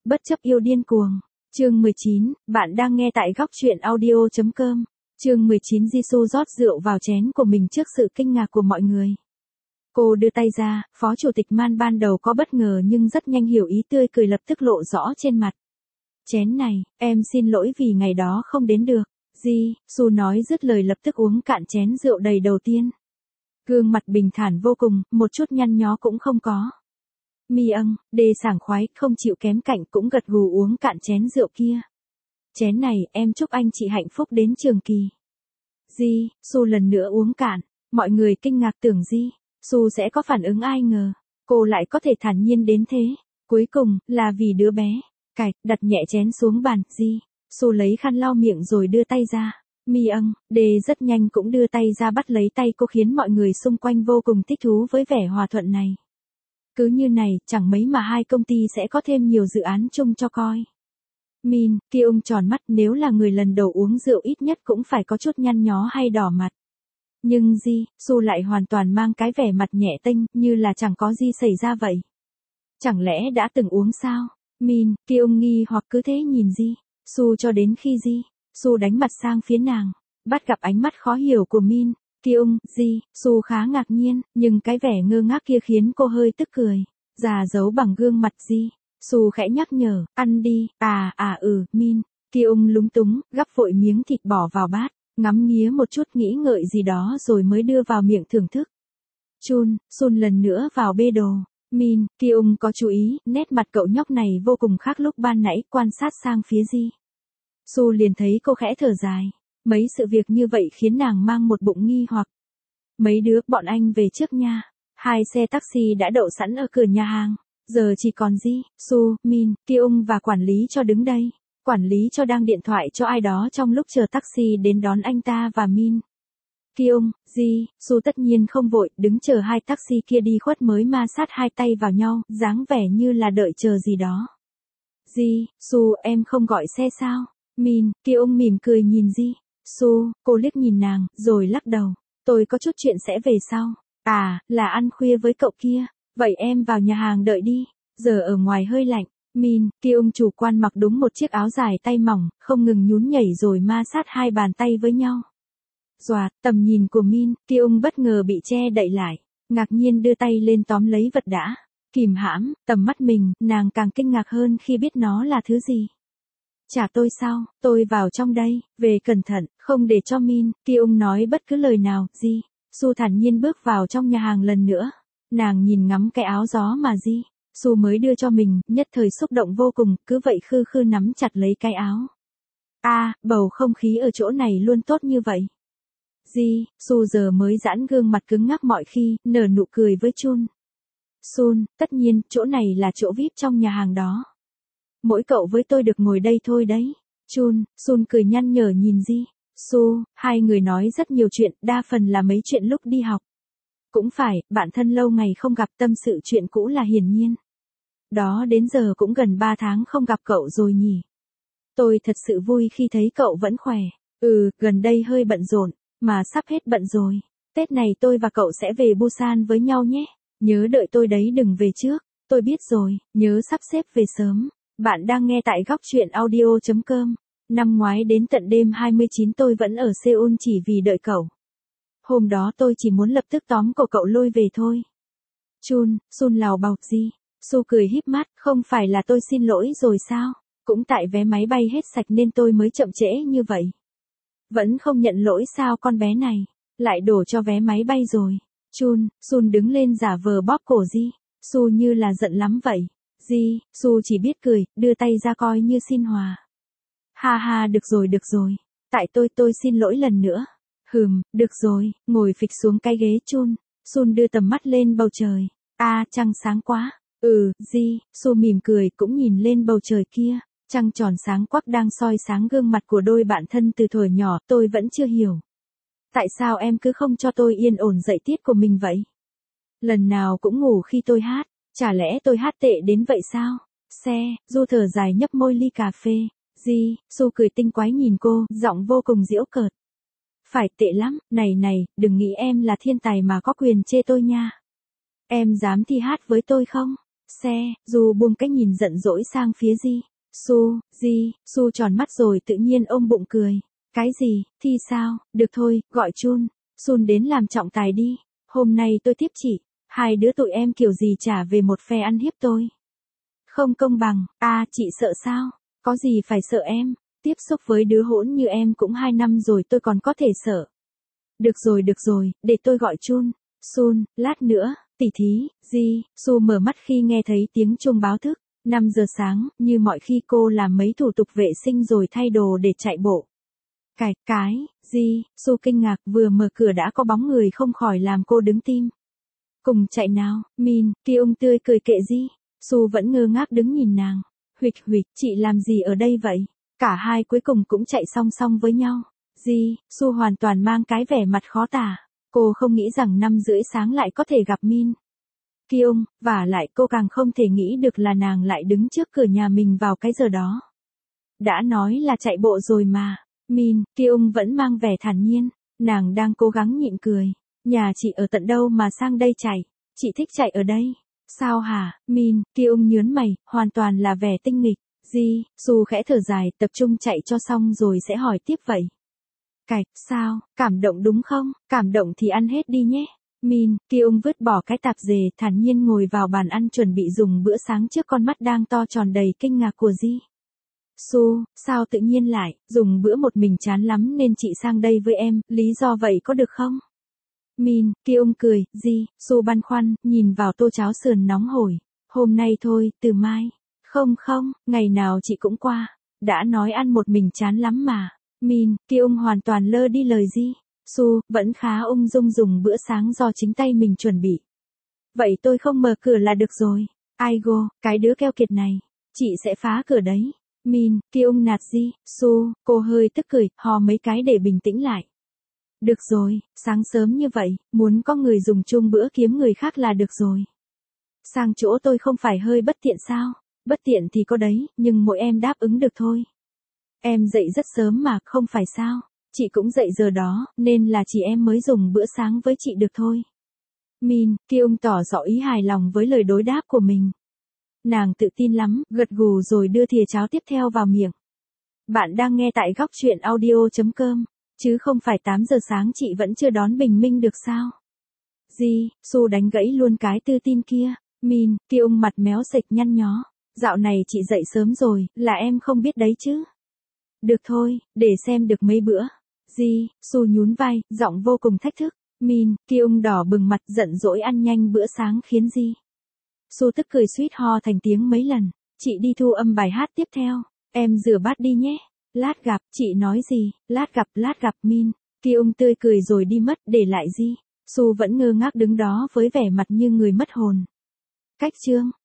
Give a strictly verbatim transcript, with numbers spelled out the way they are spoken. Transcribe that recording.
Bất chấp yêu điên cuồng. Chương mười chín, bạn đang nghe tại góc truyện audio chấm com. Chương mười chín Jisoo rót rượu vào chén của mình trước sự kinh ngạc của mọi người. Cô đưa tay ra, phó chủ tịch Man ban đầu có bất ngờ nhưng rất nhanh hiểu ý, tươi cười lập tức lộ rõ trên mặt. Chén này, em xin lỗi vì ngày đó không đến được. Jisoo nói dứt lời lập tức uống cạn chén rượu đầy đầu tiên. Gương mặt bình thản vô cùng, một chút nhăn nhó cũng không có. Mi âng, đê sảng khoái, không chịu kém cạnh cũng gật gù uống cạn chén rượu kia. Chén này, em chúc anh chị hạnh phúc đến trường kỳ. Jisoo lần nữa uống cạn, mọi người kinh ngạc tưởng Jisoo sẽ có phản ứng, ai ngờ, cô lại có thể thản nhiên đến thế. Cuối cùng, là vì đứa bé. Cạch, đặt nhẹ chén xuống bàn, Jisoo lấy khăn lau miệng rồi đưa tay ra. Mi âng, đê rất nhanh cũng đưa tay ra bắt lấy tay cô, khiến mọi người xung quanh vô cùng thích thú với vẻ hòa thuận này. Cứ như này, chẳng mấy mà hai công ty sẽ có thêm nhiều dự án chung cho coi. Min, Kyung tròn mắt, nếu là người lần đầu uống rượu ít nhất cũng phải có chút nhăn nhó hay đỏ mặt. Nhưng Jisoo lại hoàn toàn mang cái vẻ mặt nhẹ tênh, như là chẳng có gì xảy ra vậy. Chẳng lẽ đã từng uống sao? Min, Kyung nghi hoặc cứ thế nhìn Jisoo cho đến khi Jisoo đánh mặt sang phía nàng, bắt gặp ánh mắt khó hiểu của Min. Kyung, Jisoo khá ngạc nhiên, nhưng cái vẻ ngơ ngác kia khiến cô hơi tức cười. Già giấu bằng gương mặt Jisoo khẽ nhắc nhở, ăn đi, à à ừ, Min. Kyung lúng túng, gắp vội miếng thịt bỏ vào bát, ngắm nghía một chút nghĩ ngợi gì đó rồi mới đưa vào miệng thưởng thức. Chun, Sun lần nữa vào bê đồ. Min, Kyung có chú ý, nét mặt cậu nhóc này vô cùng khác lúc ban nãy, quan sát sang phía Jisoo liền thấy cô khẽ thở dài. Mấy sự việc như vậy khiến nàng mang một bụng nghi hoặc. Mấy đứa, bọn anh về trước nha. Hai xe taxi đã đậu sẵn ở cửa nhà hàng. Giờ chỉ còn Jisoo, Min, Kyung và quản lý cho đứng đây. Quản lý cho đang điện thoại cho ai đó trong lúc chờ taxi đến đón anh ta và Min. Kyung, Jisoo tất nhiên không vội, đứng chờ hai taxi kia đi khuất mới ma sát hai tay vào nhau, dáng vẻ như là đợi chờ gì đó. Jisoo, em không gọi xe sao? Min, Kyung mỉm cười nhìn Jisoo, cô liếc nhìn nàng, rồi lắc đầu. Tôi có chút chuyện sẽ về sau. À, là ăn khuya với cậu kia. Vậy em vào nhà hàng đợi đi. Giờ ở ngoài hơi lạnh. Min, Kyung chủ quan mặc đúng một chiếc áo dài tay mỏng, không ngừng nhún nhảy rồi ma sát hai bàn tay với nhau. Doạt, tầm nhìn của Min, Kyung bất ngờ bị che đậy lại. Ngạc nhiên đưa tay lên tóm lấy vật đã kìm hãm, tầm mắt mình, nàng càng kinh ngạc hơn khi biết nó là thứ gì. Trả tôi sao, tôi vào trong đây, về cẩn thận, không để cho Min, Kyung nói bất cứ lời nào. Jisoo thản nhiên bước vào trong nhà hàng lần nữa. Nàng nhìn ngắm cái áo gió mà Jisoo mới đưa cho mình, nhất thời xúc động vô cùng, cứ vậy khư khư nắm chặt lấy cái áo. A, à, bầu không khí ở chỗ này luôn tốt như vậy. Jisoo giờ mới giãn gương mặt cứng ngắc mọi khi, nở nụ cười với Chun. Sun, tất nhiên, chỗ này là chỗ vi ai pi trong nhà hàng đó. Mỗi cậu với tôi được ngồi đây thôi đấy. Chun, Sun cười nhăn nhở nhìn Jisoo, hai người nói rất nhiều chuyện, đa phần là mấy chuyện lúc đi học. Cũng phải, bạn thân lâu ngày không gặp, tâm sự chuyện cũ là hiển nhiên. Đó đến giờ cũng gần ba tháng không gặp cậu rồi nhỉ. Tôi thật sự vui khi thấy cậu vẫn khỏe. Ừ, gần đây hơi bận rộn, mà sắp hết bận rồi. Tết này tôi và cậu sẽ về Busan với nhau nhé. Nhớ đợi tôi đấy, đừng về trước. Tôi biết rồi, nhớ sắp xếp về sớm. Bạn đang nghe tại góc truyện audio chấm com. Năm ngoái đến tận đêm hai mươi chín tôi vẫn ở Seoul chỉ vì đợi cậu. Hôm đó tôi chỉ muốn lập tức tóm cổ cậu lôi về thôi. Chun, Sun lào bào. Jisoo cười híp mắt, không phải là tôi xin lỗi rồi sao? Cũng tại vé máy bay hết sạch nên tôi mới chậm trễ như vậy. Vẫn không nhận lỗi sao con bé này? Lại đổ cho vé máy bay rồi. Chun, Sun đứng lên giả vờ bóp cổ Jisoo như là giận lắm vậy. Jisoo chỉ biết cười, đưa tay ra coi như xin hòa. Ha ha, được rồi được rồi. Tại tôi tôi xin lỗi lần nữa. Hừm, được rồi, ngồi phịch xuống cái ghế. Chun, Sun đưa tầm mắt lên bầu trời. A, à, trăng sáng quá. Ừ, Jisoo mỉm cười cũng nhìn lên bầu trời kia. Trăng tròn sáng quắc đang soi sáng gương mặt của đôi bạn thân từ thuở nhỏ, tôi vẫn chưa hiểu. Tại sao em cứ không cho tôi yên ổn dạy tiết của mình vậy? Lần nào cũng ngủ khi tôi hát, chả lẽ tôi hát tệ đến vậy sao? Xe, Du thở dài nhấp môi ly cà phê. Jisoo cười tinh quái nhìn cô, giọng vô cùng giễu cợt. Phải tệ lắm, này này, đừng nghĩ em là thiên tài mà có quyền chê tôi nha. Em dám thi hát với tôi không? xe, Du buông cái nhìn giận dỗi sang phía Di. Su, Di, Su tròn mắt rồi tự nhiên ôm bụng cười. Cái gì, thi sao, được thôi, gọi Chun, Sun đến làm trọng tài đi. Hôm nay tôi tiếp chị, hai đứa tụi em kiểu gì trả về một phe ăn hiếp tôi. Không công bằng, à chị sợ sao, có gì phải sợ em, tiếp xúc với đứa hỗn như em cũng hai năm rồi tôi còn có thể sợ. Được rồi được rồi, để tôi gọi Chun, Sun, lát nữa, tỉ thí, Di, Su mở mắt khi nghe thấy tiếng chuông báo thức, năm giờ sáng, như mọi khi cô làm mấy thủ tục vệ sinh rồi thay đồ để chạy bộ. Cái, cái, Di, Su kinh ngạc vừa mở cửa đã có bóng người không khỏi làm cô đứng tim. Cùng chạy nào, Min, Kyung tươi cười kệ Di, Su vẫn ngơ ngác đứng nhìn nàng. Huỵch huỵch, chị làm gì ở đây vậy? Cả hai cuối cùng cũng chạy song song với nhau. Di, Su hoàn toàn mang cái vẻ mặt khó tả. Cô không nghĩ rằng năm rưỡi sáng lại có thể gặp Min. Kyung, và lại cô càng không thể nghĩ được là nàng lại đứng trước cửa nhà mình vào cái giờ đó. Đã nói là chạy bộ rồi mà. Min, Kyung vẫn mang vẻ thản nhiên. Nàng đang cố gắng nhịn cười. Nhà chị ở tận đâu mà sang đây chạy? Chị thích chạy ở đây. Sao hả, Min, Kyung nhớn mày, hoàn toàn là vẻ tinh nghịch. Di, Su khẽ thở dài, tập trung chạy cho xong rồi sẽ hỏi tiếp vậy. Cạch, sao, cảm động đúng không? Cảm động thì ăn hết đi nhé. Min, Kyung vứt bỏ cái tạp dề, thản nhiên ngồi vào bàn ăn chuẩn bị dùng bữa sáng trước con mắt đang to tròn đầy kinh ngạc của Di. Su, sao tự nhiên lại, dùng bữa một mình chán lắm nên chị sang đây với em, lý do vậy có được không? Min, Kyung cười, Di, Su băn khoăn, nhìn vào tô cháo sườn nóng hổi. Hôm nay thôi, từ mai. Không không, ngày nào chị cũng qua. Đã nói ăn một mình chán lắm mà. Min, Kyung hoàn toàn lơ đi lời Di. Su, vẫn khá ung dung dùng bữa sáng do chính tay mình chuẩn bị. Vậy tôi không mở cửa là được rồi. Aigo, cái đứa keo kiệt này. Chị sẽ phá cửa đấy. Min, Kyung nạt Di, Su, cô hơi tức cười, hò mấy cái để bình tĩnh lại. Được rồi, sáng sớm như vậy, muốn có người dùng chung bữa kiếm người khác là được rồi. Sang chỗ tôi không phải hơi bất tiện sao? Bất tiện thì có đấy, nhưng mỗi em đáp ứng được thôi. Em dậy rất sớm mà, không phải sao? Chị cũng dậy giờ đó, nên là chị em mới dùng bữa sáng với chị được thôi. Min, Kyung tỏ rõ ý hài lòng với lời đối đáp của mình. Nàng tự tin lắm, gật gù rồi đưa thìa cháo tiếp theo vào miệng. Bạn đang nghe tại góc truyện audio chấm com. Chứ không phải tám giờ sáng chị vẫn chưa đón bình minh được sao? Di, Su đánh gãy luôn cái tự tin kia. Min, Kyung mặt méo sệch nhăn nhó. Dạo này chị dậy sớm rồi, là em không biết đấy chứ. Được thôi, để xem được mấy bữa. Di, Su nhún vai, giọng vô cùng thách thức. Min, Kyung đỏ bừng mặt giận dỗi ăn nhanh bữa sáng khiến Di. Su tức cười suýt ho thành tiếng mấy lần. Chị đi thu âm bài hát tiếp theo. Em rửa bát đi nhé. Lát gặp, chị nói gì, lát gặp, lát gặp Min. Kyung tươi cười rồi đi mất, để lại Di. Su vẫn ngơ ngác đứng đó với vẻ mặt như người mất hồn. Cách chương.